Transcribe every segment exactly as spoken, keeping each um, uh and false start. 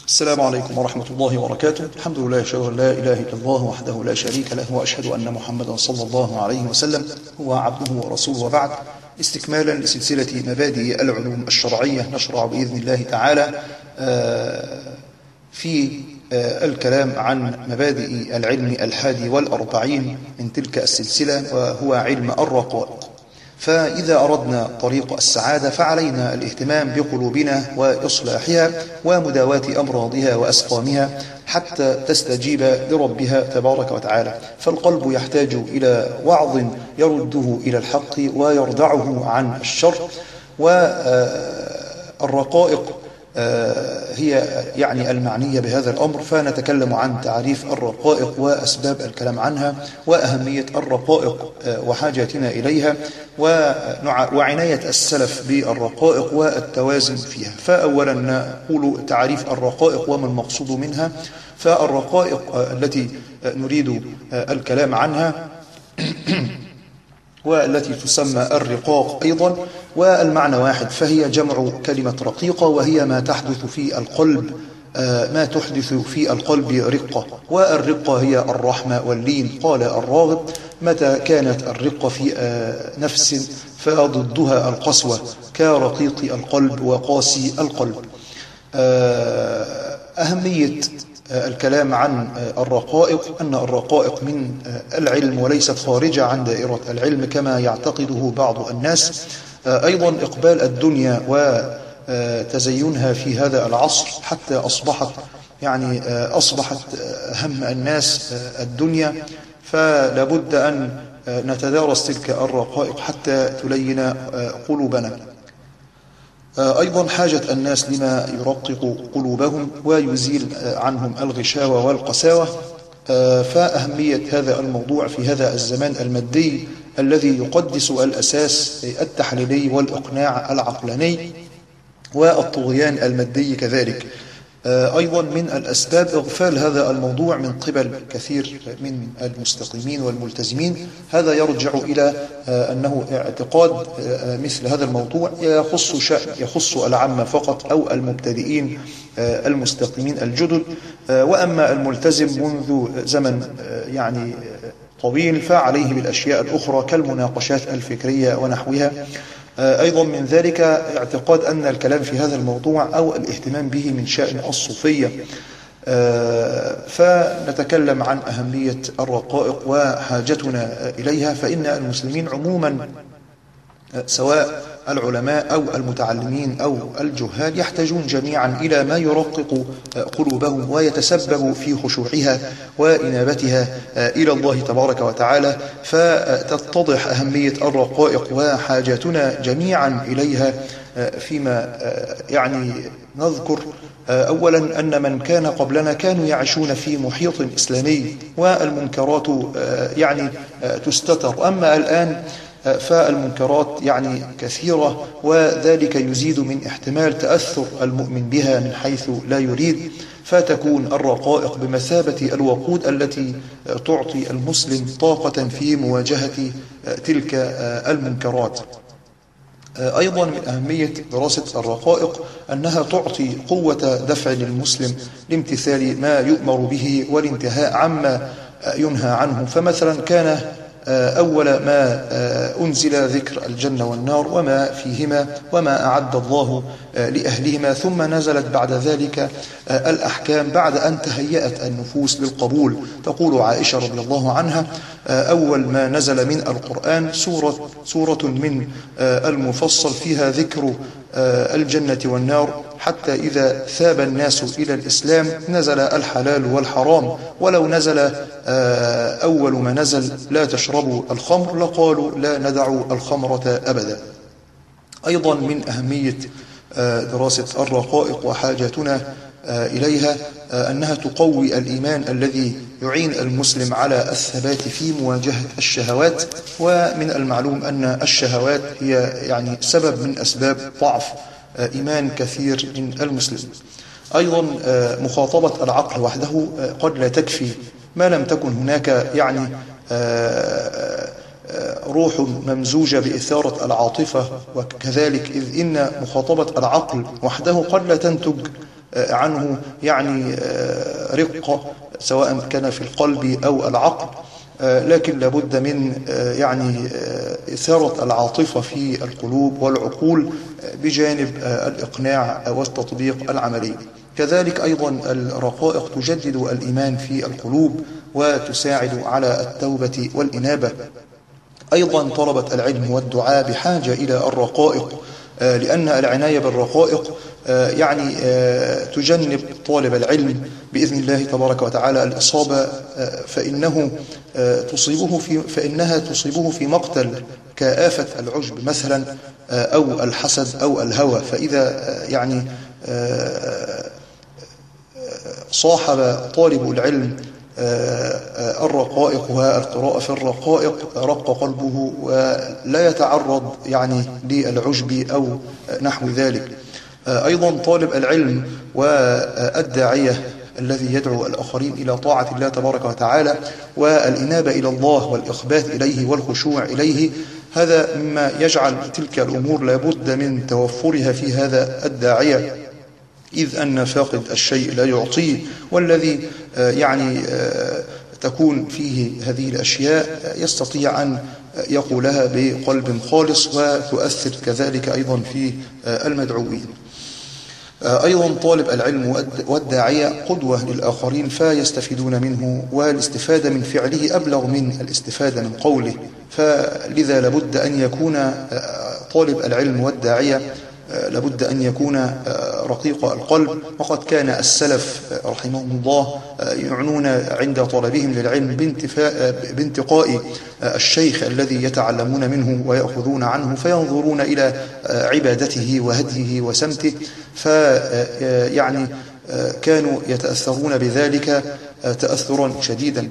السلام عليكم ورحمة الله وبركاته. الحمد لله، أشهد أن لا إله إلا الله وحده لا شريك له، وأشهد أن محمدا صلى الله عليه وسلم هو عبده ورسوله، وبعد. استكمالا لسلسلة مبادئ العلوم الشرعية، نشرع بإذن الله تعالى في الكلام عن مبادئ العلم الحادي والأربعين من تلك السلسلة، وهو علم الرقائق. فإذا أردنا طريق السعادة فعلينا الاهتمام بقلوبنا وإصلاحها ومداواة أمراضها وأسقامها حتى تستجيب لربها تبارك وتعالى. فالقلب يحتاج إلى وعظ يرده إلى الحق ويردعه عن الشر. والرقائق هي يعني المعنية بهذا الأمر، فنتكلم عن تعريف الرقائق وأسباب الكلام عنها وأهمية الرقائق وحاجتنا إليها وعناية السلف بالرقائق والتوازن فيها. فأولا نقول تعريف الرقائق وما المقصود منها. فالرقائق التي نريد الكلام عنها والتي تسمى الرقاق أيضا، والمعنى واحد، فهي جمع كلمة رقيقة، وهي ما تحدث في القلب ما تحدث في القلب رقة. والرقة هي الرحمة واللين. قال الراغب: متى كانت الرقة في نفس فضدها القسوة، كرقيق القلب وقاسي القلب. أهمية الكلام عن الرقائق أن الرقائق من العلم وليست خارجة عن دائرة العلم كما يعتقده بعض الناس. أيضا إقبال الدنيا وتزينها في هذا العصر حتى أصبحت يعني أصبحت هم الناس الدنيا، فلا بد أن نتدارس تلك الرقائق حتى تلين قلوبنا. أيضا حاجة الناس لما يرقق قلوبهم ويزيل عنهم الغشاوة والقساوة. فأهمية هذا الموضوع في هذا الزمان المادي الذي يقدس الأساس التحليلي والإقناع العقلاني والطغيان المادي كذلك. أيضا من الأسباب إغفال هذا الموضوع من قبل كثير من المستقيمين والملتزمين. هذا يرجع إلى أنه اعتقاد مثل هذا الموضوع يخص شأن يخص العامة فقط أو المبتدئين المستقيمين الجدد، وأما الملتزم منذ زمن يعني طويل فعليه بالأشياء الأخرى كالمناقشات الفكرية ونحوها. أيضا من ذلك اعتقاد أن الكلام في هذا الموضوع أو الاهتمام به من شأن الصوفية. فنتكلم عن أهمية الرقائق وحاجتنا إليها. فإن المسلمين عموما سواء العلماء أو المتعلمين أو الجهال يحتاجون جميعا إلى ما يرقق قلوبهم ويتسبب في خشوعها وإنابتها إلى الله تبارك وتعالى. فتتضح أهمية الرقائق وحاجتنا جميعا إليها فيما يعني نذكر. أولا أن من كان قبلنا كانوا يعيشون في محيط إسلامي والمنكرات يعني تستتر، أما الآن فالمنكرات يعني كثيرة، وذلك يزيد من احتمال تأثر المؤمن بها من حيث لا يريد. فتكون الرقائق بمثابة الوقود التي تعطي المسلم طاقة في مواجهة تلك المنكرات. أيضا من أهمية دراسة الرقائق أنها تعطي قوة دفع للمسلم لامتثال ما يؤمر به والانتهاء عما ينهى عنه. فمثلا كان أول ما أنزل ذكر الجنة والنار وما فيهما وما أعد الله لأهلهما، ثم نزلت بعد ذلك الأحكام بعد أن تهيأت النفوس للقبول. تقول عائشة رضي الله عنها: أول ما نزل من القرآن سورة, سورة من المفصل فيها ذكر الجنة والنار، حتى إذا ثاب الناس إلى الإسلام نزل الحلال والحرام، ولو نزل أول ما نزل لا تشربوا الخمر لقالوا لا ندع الخمرة أبدا. أيضا من أهمية دراسة الرقائق وحاجتنا إليها أنها تقوي الإيمان الذي يعين المسلم على الثبات في مواجهة الشهوات. ومن المعلوم أن الشهوات هي يعني سبب من أسباب ضعف إيمان كثير من المسلمين. أيضا مخاطبة العقل وحده قد لا تكفي ما لم تكن هناك يعني روح ممزوجة بإثارة العاطفة، وكذلك إذ إن مخاطبة العقل وحده قد لا تنتج عنه يعني رقة سواء كان في القلب أو العقل، لكن لابد من يعني إثارة العاطفة في القلوب والعقول بجانب الإقناع والتطبيق العملي. كذلك أيضا الرقائق تجدد الإيمان في القلوب وتساعد على التوبة والإنابة. أيضا طلبة العلم والدعاء بحاجة إلى الرقائق، لأن العناية بالرقائق يعني تجنب طالب العلم بإذن الله تبارك وتعالى الإصابة، فإنه تصيبه في فإنها تصيبه في مقتل كآفة العجب مثلا أو الحسد أو الهوى. فإذا يعني صاحب طالب العلم الرقائق والقراءة في الرقائق رق قلبه ولا يتعرض يعني للعجب أو نحو ذلك. أيضا طالب العلم والداعية الذي يدعو الآخرين إلى طاعة الله تبارك وتعالى والإنابة إلى الله والإخبات إليه والخشوع إليه، هذا مما يجعل تلك الأمور لابد من توفرها في هذا الداعية، إذ أن فاقد الشيء لا يعطيه، والذي يعني تكون فيه هذه الأشياء يستطيع أن يقولها بقلب خالص وتؤثر كذلك أيضا في المدعوين. أيضا طالب العلم والداعية قدوة للآخرين فيستفيدون منه، والاستفادة من فعله أبلغ من الاستفادة من قوله، فلذا لابد أن يكون طالب العلم والداعية لابد أن يكون رقيق القلب. وقد كان السلف رحمهم الله يعنون عند طلبهم للعلم بانتقاء الشيخ الذي يتعلمون منه ويأخذون عنه، فينظرون إلى عبادته وهديه وسمته، فيعني كانوا يتأثرون بذلك تأثرا شديدا.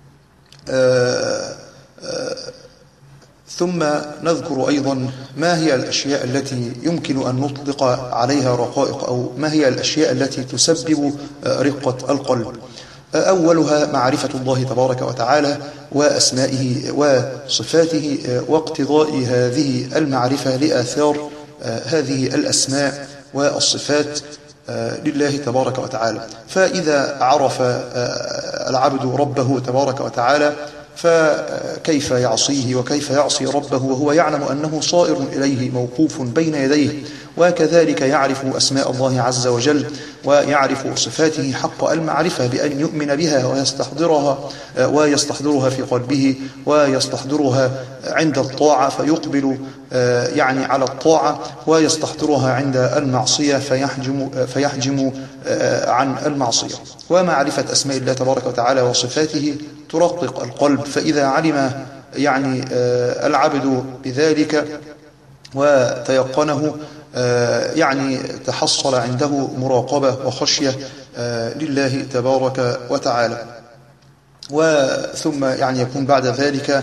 ثم نذكر أيضا ما هي الأشياء التي يمكن أن نطلق عليها رقائق، أو ما هي الأشياء التي تسبب رقة القلب. أولها معرفة الله تبارك وتعالى وأسمائه وصفاته، واقتضاء هذه المعرفة لآثار هذه الأسماء والصفات لله تبارك وتعالى. فإذا عرف العبد ربه تبارك وتعالى فكيف يعصيه وكيف يعصي ربه وهو يعلم أنه صائر إليه موقوف بين يديه، وكذلك يعرف أسماء الله عز وجل ويعرف صفاته حق المعرفة بأن يؤمن بها ويستحضرها ويستحضرها في قلبه ويستحضرها عند الطاعة فيقبل يعني على الطاعة، ويستحضرها عند المعصية فيحجم, فيحجم عن المعصية. ومعرفة أسماء الله تبارك وتعالى وصفاته ترقق القلب، فإذا علم يعني العبد بذلك وتيقنه يعني تحصل عنده مراقبة وخشية لله تبارك وتعالى. وثم يعني يكون بعد ذلك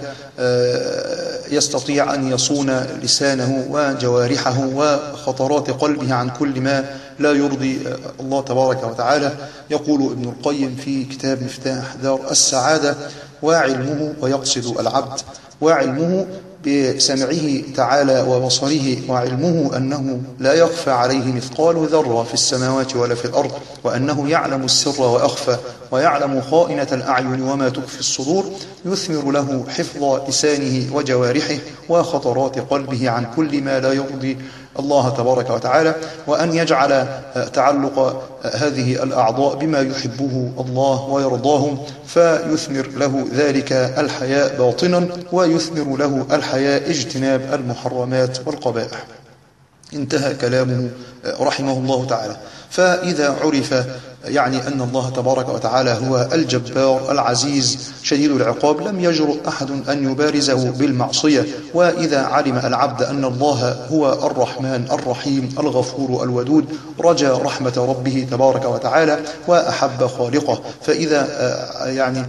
يستطيع أن يصون لسانه وجوارحه وخطرات قلبه عن كل ما لا يرضي الله تبارك وتعالى. يقول ابن القيم في كتاب مفتاح دار السعادة: وعلمه، ويقصد العبد وعلمه بسمعه تعالى وبصره، وعلمه أنه لا يخفى عليه مثقال ذرة في السماوات ولا في الأرض، وأنه يعلم السر وأخفى، ويعلم خائنة الأعين وما تخفي الصدور، يثمر له حفظ لسانه وجوارحه وخطرات قلبه عن كل ما لا يرضي الله تبارك وتعالى، وأن يجعل تعلق هذه الأعضاء بما يحبه الله ويرضاه، فيثمر له ذلك الحياء باطنا، ويثمر له الحياء اجتناب المحرمات والقبائح. انتهى كلامه رحمه الله تعالى. فإذا عرف يعني أن الله تبارك وتعالى هو الجبار العزيز شديد العقاب، لم يجرؤ أحد أن يبارزه بالمعصية. وإذا علم العبد أن الله هو الرحمن الرحيم الغفور الودود، رجا رحمة ربه تبارك وتعالى وأحب خالقه. فإذا يعني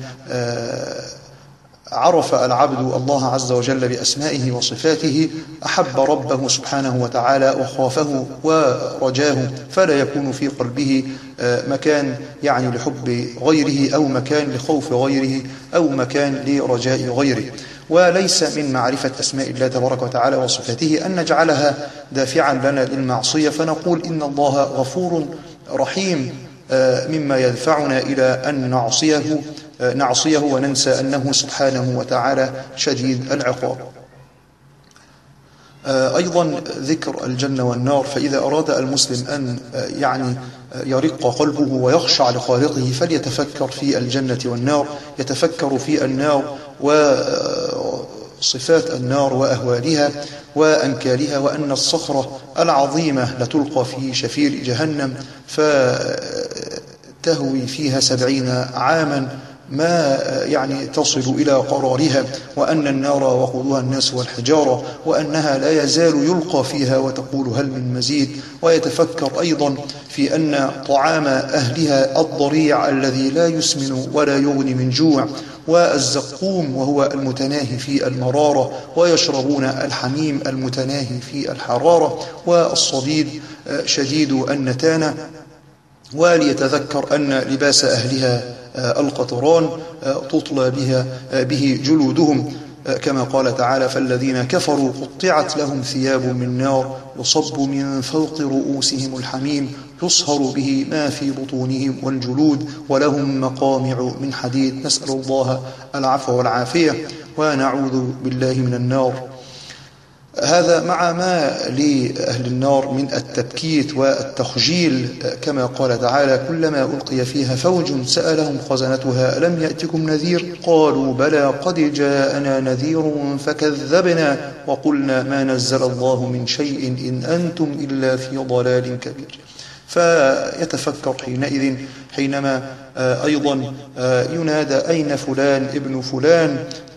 عرف العبد الله عز وجل بأسمائه وصفاته أحب ربه سبحانه وتعالى وخافه ورجاه، فلا يكون في قلبه مكان يعني لحب غيره أو مكان لخوف غيره أو مكان لرجاء غيره. وليس من معرفة أسماء الله تبارك وتعالى وصفاته أن نجعلها دافعا لنا للمعصية، فنقول إن الله غفور رحيم مما يدفعنا إلى أن نعصيه نعصيه وننسى أنه سبحانه وتعالى شديد العقاب. أيضا ذكر الجنة والنار، فإذا أراد المسلم أن يعني يرق قلبه ويخشع لخالقه فليتفكر في الجنة والنار، يتفكر في النار وصفات النار وأهوالها وأنكالها، وأن الصخرة العظيمة لتلقى في شفير جهنم فتهوي فيها سبعين عاما ما يعني تصل إلى قرارها، وأن النار وقودها الناس والحجارة، وأنها لا يزال يلقى فيها وتقول هل من مزيد. ويتفكر أيضا في أن طعام أهلها الضريع الذي لا يسمن ولا يغني من جوع، والزقوم وهو المتناهي في المرارة، ويشربون الحميم المتناهي في الحرارة، والصديد شديد النتانة. وليتذكر أن لباس أهلها القطران تطلى بها به جلودهم، كما قال تعالى فالذين كفروا قطعت لهم ثياب من نار يصب من فوق رؤوسهم الحميم يصهر به ما في بطونهم والجلود ولهم مقامع من حديد. نسأل الله العفو والعافية ونعوذ بالله من النار. هذا مع ما لأهل النار من التبكيت والتخجيل، كما قال تعالى كلما ألقي فيها فوج سألهم خزنتها ألم يأتكم نذير قالوا بلى قد جاءنا نذير فكذبنا وقلنا ما نزل الله من شيء إن أنتم إلا في ضلال كبير. فيتفكر حينئذ حينما أيضا ينادى أين فلان ابن فلان،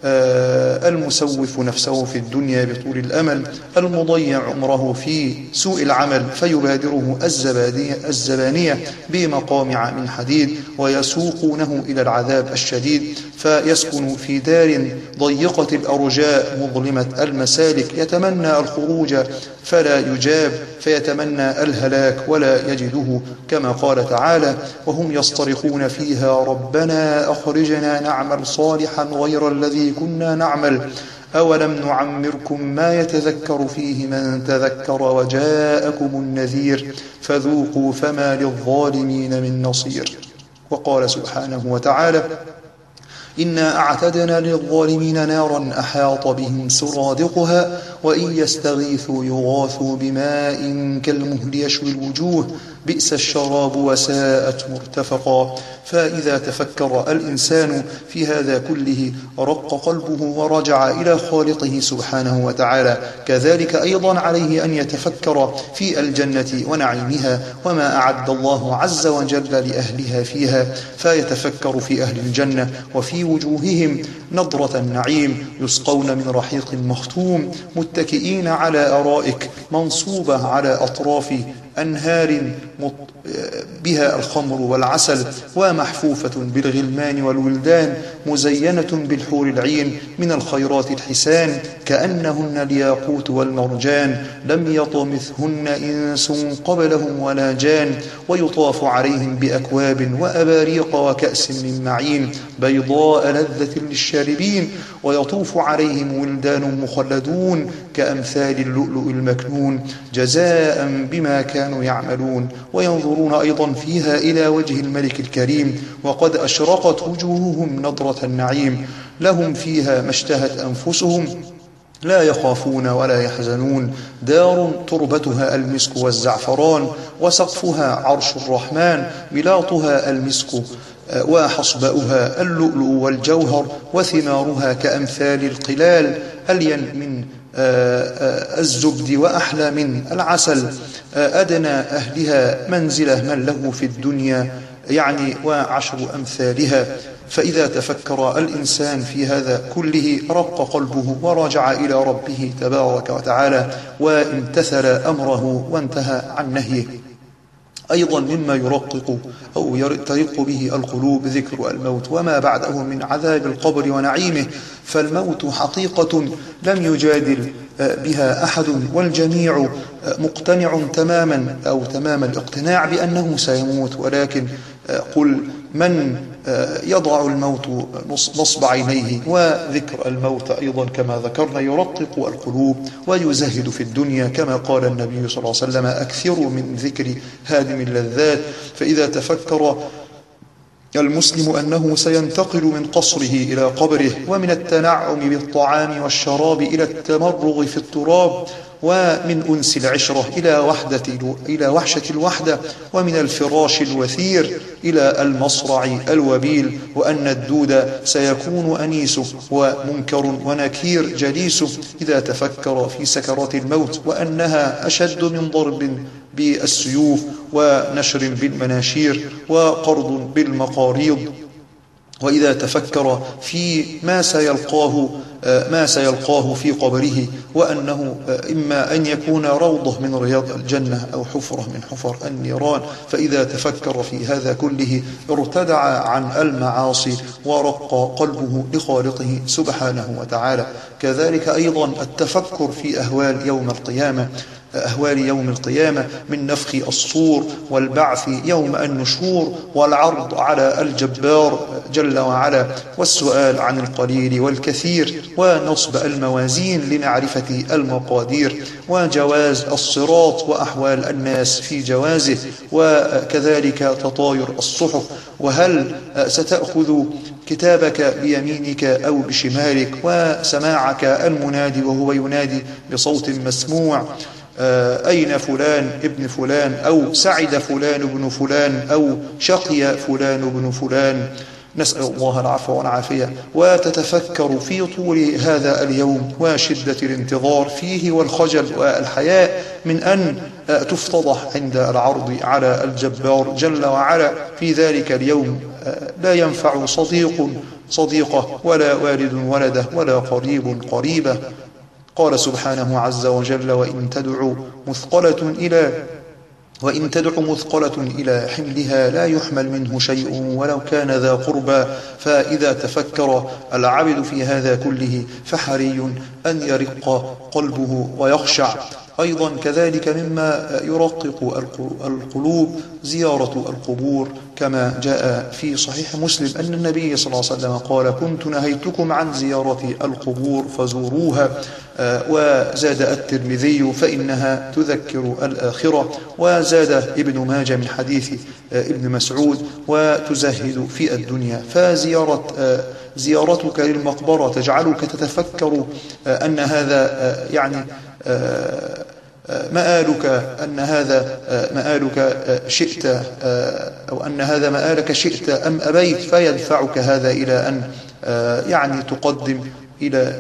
المسوف نفسه في الدنيا بطول الأمل، المضيع عمره في سوء العمل، فيبادره الزبانية بمقامع من حديد ويسوقونه إلى العذاب الشديد، فيسكن في دار ضيقة الأرجاء مظلمة المسالك، يتمنى الخروج فلا يجاب، فيتمنى الهلاك ولا يجده، كما قال تعالى وهم يصطرخون فيها ربنا أخرجنا نعمل صالحا غير الذي كنا نعمل أولم نعمركم ما يتذكر فيه من تذكر وجاءكم النذير فذوقوا فما للظالمين من نصير. وقال سبحانه وتعالى إنا أعتدنا للظالمين نارا أحاط بهم سرادقها وإن يستغيثوا يغاثوا بماء كالمهل يشوي الوجوه بئس الشراب وساءت مرتفقا. فإذا تفكر الإنسان في هذا كله رق قلبه ورجع إلى خالقه سبحانه وتعالى. كذلك أيضا عليه أن يتفكر في الجنة ونعيمها وما أعد الله عز وجل لأهلها فيها، فيتفكر في أهل الجنة وفي وجوههم نضرة النعيم يسقون من رحيق مختوم متكئين على أرائك منصوبة على أطراف أنهار بها الخمر والعسل ومحفوفة بالغلمان والولدان مزينة بالحور العين من الخيرات الحسان كأنهن الياقوت والمرجان لم يطمثهن إنس قبلهم ولا جان ويطاف عليهم بأكواب وأباريق وكأس من معين بيضاء لذة للشاربين ويطوف عليهم ولدان مخلدون كأمثال اللؤلؤ المكنون جزاء بما كانوا يعملون وينظرون أيضا فيها إلى وجه الملك الكريم وقد أشرقت وجوههم نضرة النعيم لهم فيها ما اشتهت أنفسهم لا يخافون ولا يحزنون دار تربتها المسك والزعفران وسقفها عرش الرحمن ملاطها المسك وحصباؤها اللؤلؤ والجوهر وثمارها كأمثال القلال ألين من الزبد وأحلى من العسل أدنى أهلها منزله من له في الدنيا يعني وعشر أمثالها. فإذا تفكر الإنسان في هذا كله رق قلبه ورجع إلى ربه تبارك وتعالى وامتثل أمره وانتهى عن نهيه. أيضا مما يرقق أو ترق به القلوب ذكر الموت وما بعده من عذاب القبر ونعيمه، فالموت حقيقة لم يجادل بها أحد والجميع مقتنع تماما أو تمام الاقتناع بأنه سيموت، ولكن قل من يضع الموت نصب عينيه، وذكر الموت أيضا كما ذكرنا يرقق القلوب ويزهد في الدنيا، كما قال النبي صلى الله عليه وسلم: أكثروا من ذكر هادم اللذات. فإذا تفكر المسلم أنه سينتقل من قصره إلى قبره، ومن التنعم بالطعام والشراب إلى التمرغ في التراب، ومن أنس العشرة إلى وحدة إلى وحشة الوحدة، ومن الفراش الوثير إلى المصرع الوبيل، وأن الدود سيكون أنيسه ومنكر ونكير جليسه، إذا تفكر في سكرات الموت وأنها أشد من ضرب بالسيوف ونشر بالمناشير وقرض بالمقاريض، وإذا تفكر في ما سيلقاه ما سيلقاه في قبره، وأنه إما أن يكون روضة من رياض الجنة أو حفرة من حفر النيران، فإذا تفكر في هذا كله ارتدع عن المعاصي ورق قلبه لخالقه سبحانه وتعالى. كذلك أيضا التفكر في أهوال يوم القيامة أهوال يوم القيامة من نفخ الصور والبعث يوم النشور والعرض على الجبار جل وعلا، والسؤال عن القليل والكثير، ونصب الموازين لمعرفة المقادير، وجواز الصراط وأحوال الناس في جوازه، وكذلك تطاير الصحف، وهل ستأخذ كتابك بيمينك أو بشمالك، وسماعك المنادي وهو ينادي بصوت مسموع: أين فلان ابن فلان، أو سعد فلان ابن فلان، أو شقي فلان ابن فلان. نسأل الله العفو والعافية. وتتفكر في طول هذا اليوم وشدة الانتظار فيه والخجل والحياء من أن تفتضح عند العرض على الجبار جل وعلا. في ذلك اليوم لا ينفع صديق صديقه، ولا والد ولده، ولا قريب قريبه. قال سبحانه عز وجل: وإن تدعو مثقلة إلى وإن تدع مثقلة إلى حملها لا يحمل منه شيء ولو كان ذا قربى. فإذا تفكر العبد في هذا كله فحري أن يرق قلبه ويخشع. أيضا كذلك مما يرقق القلوب زيارة القبور، كما جاء في صحيح مسلم أن النبي صلى الله عليه وسلم قال: كنت نهيتكم عن زيارة القبور فزوروها. وزاد الترمذي: فإنها تذكر الآخرة. وزاد ابن ماجه من حديث ابن مسعود: وتزهد في الدنيا. فزيارة زيارتك للمقبرة تجعلك تتفكر أن هذا يعني مآلك أن هذا مآلك شئت، أو أن هذا مآلك شئت أم أبيت، فيدفعك هذا إلى أن يعني تقدم إلى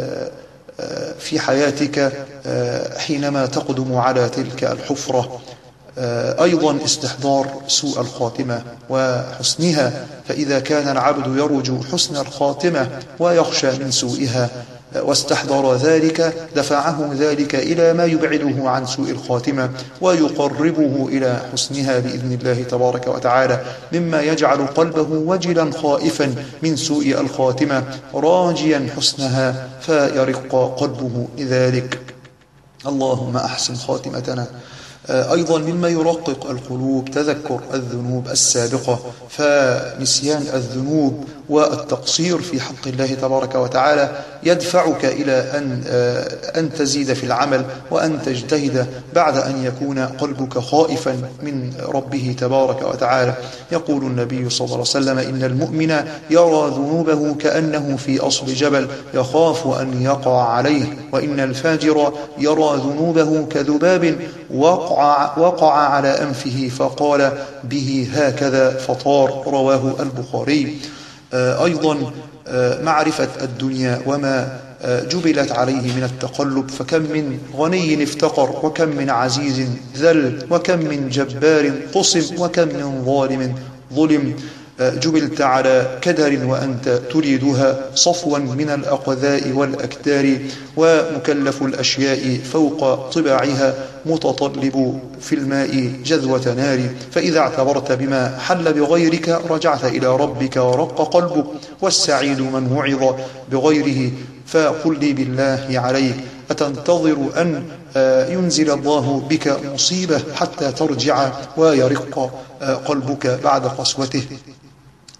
في حياتك حينما تقدم على تلك الحفرة. أيضا استحضار سوء الخاتمة وحسنها، فإذا كان العبد يرجو حسن الخاتمة ويخشى من سوءها واستحضر ذلك دفعه ذلك إلى ما يبعده عن سوء الخاتمة ويقربه إلى حسنها بإذن الله تبارك وتعالى، مما يجعل قلبه وجلا خائفا من سوء الخاتمة راجيا حسنها فيرق قلبه لذلك. اللهم أحسن خاتمتنا. أيضا مما يرقق القلوب تذكر الذنوب السابقة، فنسيان الذنوب والتقصير في حق الله تبارك وتعالى يدفعك إلى أن أن تزيد في العمل وأن تجتهد بعد أن يكون قلبك خائفا من ربه تبارك وتعالى. يقول النبي صلى الله عليه وسلم: إن المؤمن يرى ذنوبه كأنه في أصل جبل يخاف أن يقع عليه، وإن الفاجر يرى ذنوبه كذباب وقع, وقع على أنفه فقال به هكذا فطار. رواه البخاري. أيضا معرفة الدنيا وما جبلت عليه من التقلب، فكم من غني افتقر، وكم من عزيز ذل، وكم من جبار قصم، وكم من ظالم ظلم. جبلت على كدر وأنت تريدها صفوا من الأقذاء والأكدار، ومكلف الأشياء فوق طباعها متطلب في الماء جذوة نار. فإذا اعتبرت بما حل بغيرك رجعت إلى ربك ورق قلبك، والسعيد من وعظ بغيره. فقل لي بالله عليك، أتنتظر أن ينزل الله بك مصيبة حتى ترجع ويرق قلبك بعد قسوته؟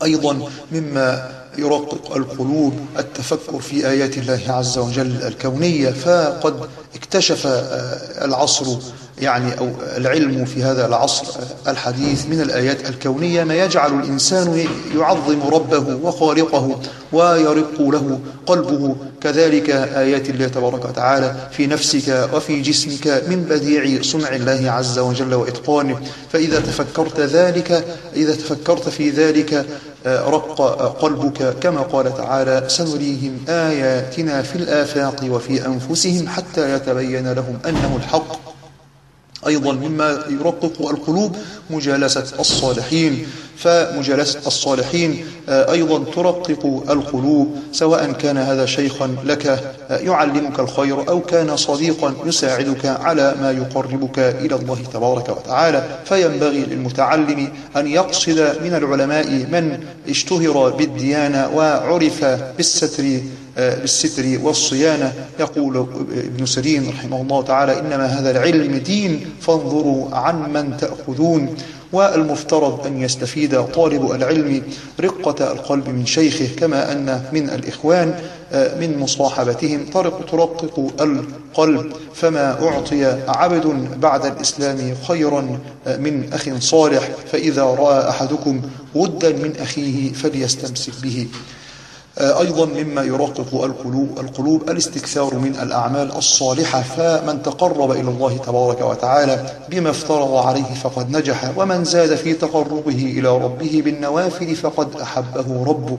أيضا مما يرقق القلوب التفكر في آيات الله عز وجل الكونية، فقد اكتشف العصر يعني أو العلم في هذا العصر الحديث من الآيات الكونية ما يجعل الإنسان يعظم ربه وخالقه ويرق له قلبه. كذلك آيات الله تبارك وتعالى في نفسك وفي جسمك من بديع صنع الله عز وجل وإتقانه. فإذا تفكرت ذلك إذا تفكرت في ذلك رق قلبك، كما قال تعالى: سنريهم آياتنا في الآفاق وفي أنفسهم حتى يتبين لهم أنه الحق. أيضا مما يرقق القلوب مجالسة الصالحين، فمجالسة الصالحين أيضا ترقق القلوب، سواء كان هذا شيخا لك يعلمك الخير أو كان صديقا يساعدك على ما يقربك إلى الله تبارك وتعالى. فينبغي للمتعلم أن يقصد من العلماء من اشتهر بالديانة وعرف بالستر بالستر والصيانة. يقول ابن سيرين رحمه الله تعالى: إنما هذا العلم دين فانظروا عن من تأخذون. والمفترض أن يستفيد طالب العلم رقة القلب من شيخه، كما أن من الإخوان من مصاحبتهم ترقق القلب. فما أعطي عبد بعد الإسلام خيرا من أخ صالح، فإذا رأى أحدكم ودا من أخيه فليستمسك به. أيضا مما يرقق القلوب القلوب الاستكثار من الأعمال الصالحة، فمن تقرب إلى الله تبارك وتعالى بما افترض عليه فقد نجح، ومن زاد في تقربه إلى ربه بالنوافل فقد أحبه ربه.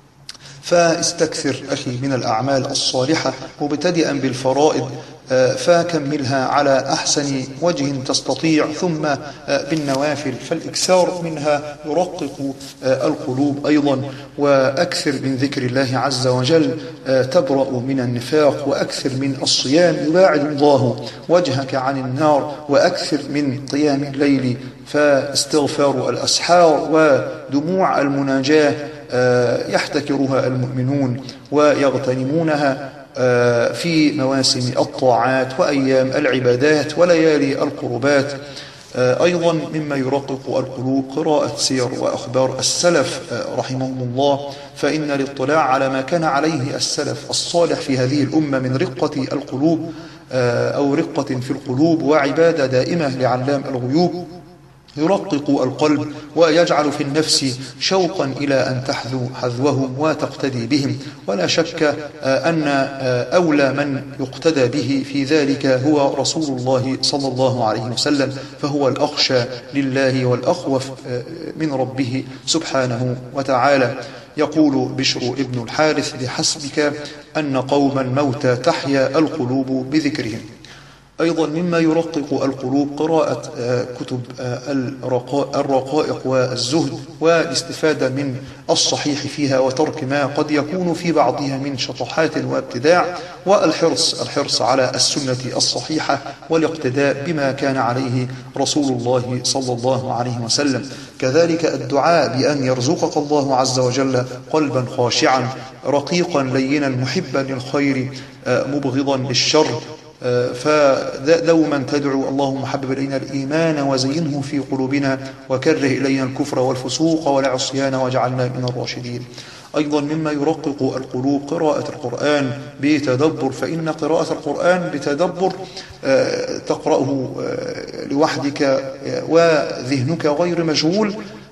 فاستكثر أخي من الأعمال الصالحة مبتدئا بالفرائض، فكملها على أحسن وجه تستطيع، ثم بالنوافل، فالإكثار منها يرقق القلوب أيضا. وأكثر من ذكر الله عز وجل تبرأ من النفاق، وأكثر من الصيام يباعد الله وجهك عن النار، وأكثر من قيام الليل، فاستغفار الأسحار ودموع المناجاة يحتكرها المؤمنون ويغتنمونها في مواسم الطاعات وأيام العبادات وليالي القربات. أيضا مما يرقق القلوب قراءة سير وأخبار السلف رحمهم الله، فإن الاطلاع على ما كان عليه السلف الصالح في هذه الأمة من رقة القلوب أو رقة في القلوب وعبادة دائمة لعلام الغيوب يرقق القلب ويجعل في النفس شوقا إلى أن تحذو حذوهم وتقتدي بهم. ولا شك أن أولى من يقتدى به في ذلك هو رسول الله صلى الله عليه وسلم، فهو الأخشى لله والأخوف من ربه سبحانه وتعالى. يقول بشر ابن الحارث: بحسبك أن قوما موتى تحيا القلوب بذكرهم. أيضا مما يرقق القلوب قراءة كتب الرقائق والزهد والاستفادة من الصحيح فيها، وترك ما قد يكون في بعضها من شطحات وابتداع، والحرص الحرص على السنة الصحيحة والاقتداء بما كان عليه رسول الله صلى الله عليه وسلم. كذلك الدعاء بأن يرزقك الله عز وجل قلبا خاشعا رقيقا لينا محبا للخير مبغضا للشر، فدوما تدعو: اللهم حبب إلينا الإيمان وزينه في قلوبنا وكره إلينا الكفر والفسوق والعصيان واجعلنا من الراشدين. أيضا مما يرقق القلوب قراءة القرآن بتدبر، فإن قراءة القرآن بتدبر تقرأه لوحدك وذهنك غير مشغول،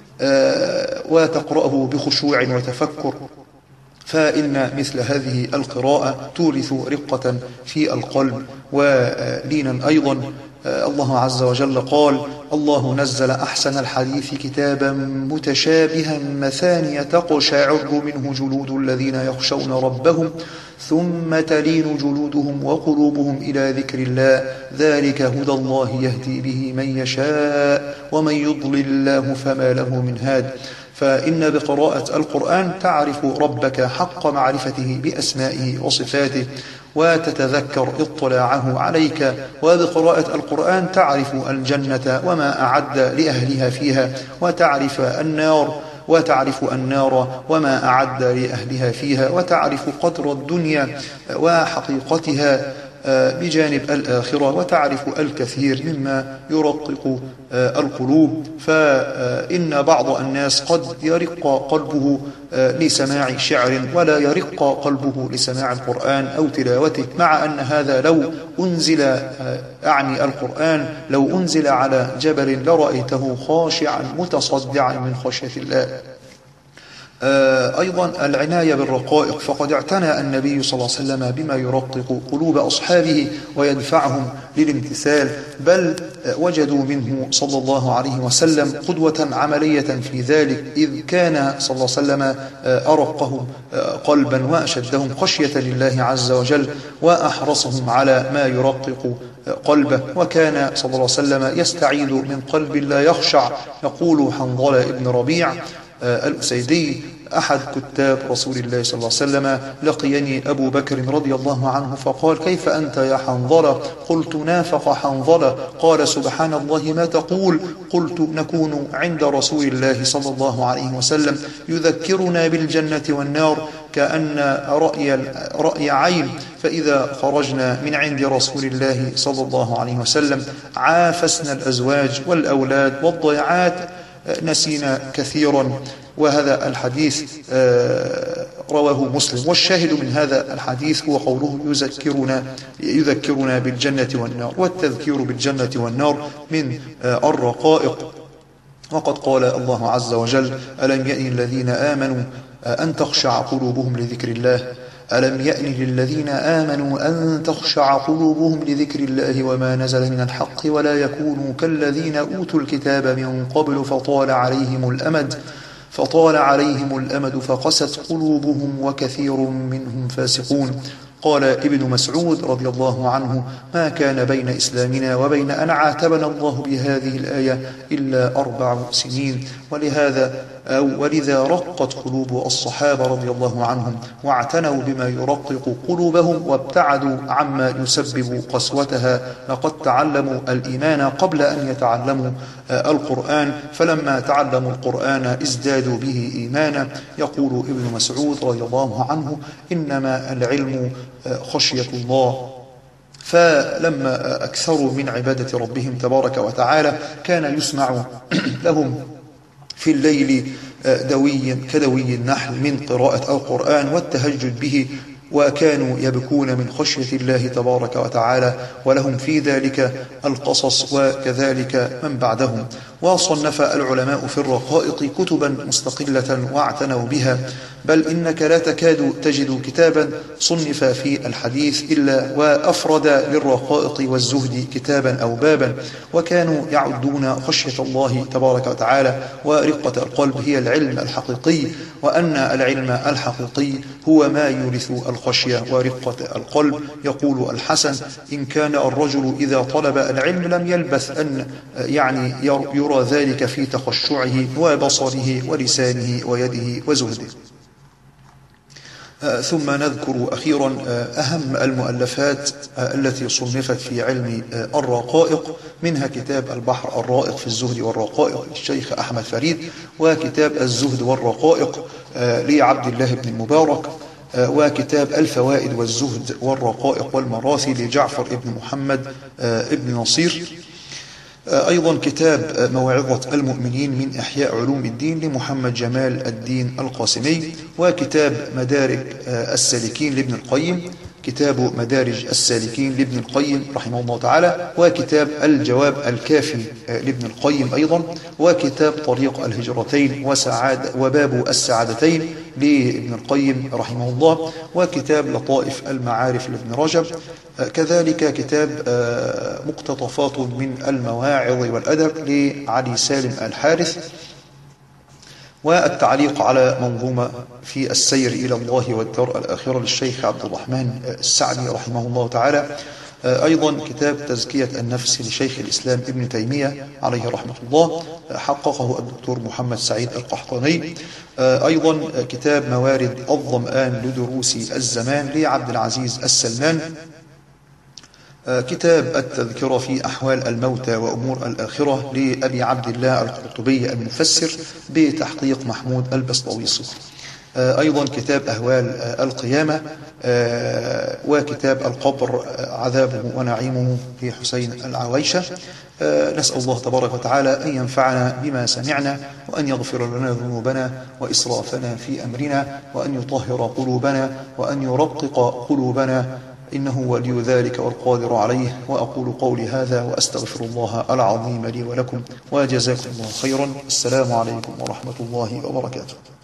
وتقرأه بخشوع وتفكر، فإن مثل هذه القراءة تورث رقة في القلب ولينا أيضا. الله عز وجل قال: الله نزل أحسن الحديث كتابا متشابها مثانية تقشعر منه جلود الذين يخشون ربهم ثم تلين جلودهم وقلوبهم إلى ذكر الله ذلك هدى الله يهدي به من يشاء ومن يضلل الله فما له من هاد. فإن بقراءة القرآن تعرف ربك حق معرفته بأسمائه وصفاته وتتذكر اطلاعه عليك، وبقراءة القرآن تعرف الجنة وما أعد لأهلها فيها، وتعرف النار وتعرف النار وما أعد لأهلها فيها، وتعرف قدر الدنيا وحقيقتها بجانب الآخرة وتعرف الكثير مما يرقق القلوب. فإن بعض الناس قد يرق قلبه لسماع شعر ولا يرق قلبه لسماع القرآن أو تلاوته، مع أن هذا لو أنزل أعني القرآن لو أنزل على جبل لرأيته خاشعا متصدعا من خشية الله. أيضا العناية بالرقائق، فقد اعتنى النبي صلى الله عليه وسلم بما يرقق قلوب أصحابه ويدفعهم للامتثال، بل وجدوا منه صلى الله عليه وسلم قدوة عملية في ذلك، إذ كان صلى الله عليه وسلم أرقهم قلبا وأشدهم خشية لله عز وجل وأحرصهم على ما يرقق قلبه. وكان صلى الله عليه وسلم يستعيذ من قلب لا يخشع. يقول حنظلة ابن ربيع الأسيدي أحد كتاب رسول الله صلى الله عليه وسلم: لقيني أبو بكر رضي الله عنه فقال: كيف أنت يا حنظلة؟ قلت: نافق حنظلة. قال: سبحان الله ما تقول؟ قلت: نكون عند رسول الله صلى الله عليه وسلم يذكرنا بالجنة والنار كأن رأي, رأي عين، فإذا خرجنا من عند رسول الله صلى الله عليه وسلم عافسنا الأزواج والأولاد والضيعات، نسينا كثيرا. وهذا الحديث رواه مسلم. والشاهد من هذا الحديث هو قوله: يذكرنا يذكرنا بالجنة والنار. والتذكير بالجنة والنار من الرقائق. وقد قال الله عز وجل: ألم يأن الذين آمنوا أن تخشع قلوبهم لذكر الله ألم يأن للذين آمنوا أن تخشع قلوبهم لذكر الله وما نزل من الحق ولا يكونوا كالذين أوتوا الكتاب من قبل فطال عليهم الأمد فطال عليهم الأمد فقست قلوبهم وكثير منهم فاسقون. قال ابن مسعود رضي الله عنه: ما كان بين إسلامنا وبين أن عاتبنا الله بهذه الآية إلا أربع سنين. ولهذا أو ولذا رقت قلوب الصحابة رضي الله عنهم واعتنوا بما يرقق قلوبهم وابتعدوا عما يسبب قسوتها، لقد تعلموا الإيمان قبل أن يتعلموا القرآن، فلما تعلموا القرآن ازدادوا به إيمانا. يقول ابن مسعود رضي الله عنه: إنما العلم خشية الله. فلما أكثروا من عبادة ربهم تبارك وتعالى كان يسمع لهم في الليل دوي كدوي النحل من قراءة القرآن والتهجد به، وكانوا يبكون من خشية الله تبارك وتعالى، ولهم في ذلك القصص وكذلك من بعدهم. وصنف العلماء في الرقائق كتبا مستقلة واعتنوا بها، بل إنك لا تكاد تجد كتابا صنف في الحديث إلا وأفرد للرقائق والزهد كتابا أو بابا. وكانوا يعدون خشية الله تبارك وتعالى ورقة القلب هي العلم الحقيقي، وأن العلم الحقيقي هو ما يورث الخشية ورقة القلب. يقول الحسن: إن كان الرجل إذا طلب العلم لم يلبث أن يعني يرى ذلك في تخشعه وبصره ولسانه ويده وزهده. ثم نذكر أخيرا أهم المؤلفات التي صنفت في علم الرقائق، منها كتاب البحر الرائق في الزهد والرقائق للشيخ أحمد فريد، وكتاب الزهد والرقائق لعبد الله بن المبارك، وكتاب الفوائد والزهد والرقائق والمراثي لجعفر بن محمد بن نصير. أيضا كتاب موعظة المؤمنين من إحياء علوم الدين لمحمد جمال الدين القاسمي، وكتاب مدارج السالكين لابن القيم، كتاب مدارج السالكين لابن القيم رحمه الله تعالى، وكتاب الجواب الكافي لابن القيم أيضا، وكتاب طريق الهجرتين وسعاد وباب السعادتين لابن القيم رحمه الله، وكتاب لطائف المعارف لابن رجب، كذلك كتاب مقتطفات من المواعظ والأدب لعلي سالم الحارث، والتعليق على منظومة في السير إلى الله والدار الآخرة للشيخ عبد الرحمن السعدي رحمه الله تعالى. أيضا كتاب تزكية النفس لشيخ الإسلام ابن تيمية عليه رحمة الله، حققه الدكتور محمد سعيد القحطاني. أيضا كتاب موارد الظمآن لدروس الزمان لعبد العزيز السلمان، كتاب التذكرة في أحوال الموتى وأمور الآخرة لأبي عبد الله القرطبي المفسر بتحقيق محمود البسطويسي. أيضا كتاب أهوال القيامة، وكتاب القبر عذابه ونعيمه في حسين العويشة. نسأل الله تبارك وتعالى أن ينفعنا بما سمعنا، وأن يغفر لنا ذنوبنا وإسرافنا في أمرنا، وأن يطهر قلوبنا، وأن يرقق قلوبنا، إنه ولي ذلك والقادر عليه. وأقول قولي هذا وأستغفر الله العظيم لي ولكم، وجزاكم الله خيرا. السلام عليكم ورحمة الله وبركاته.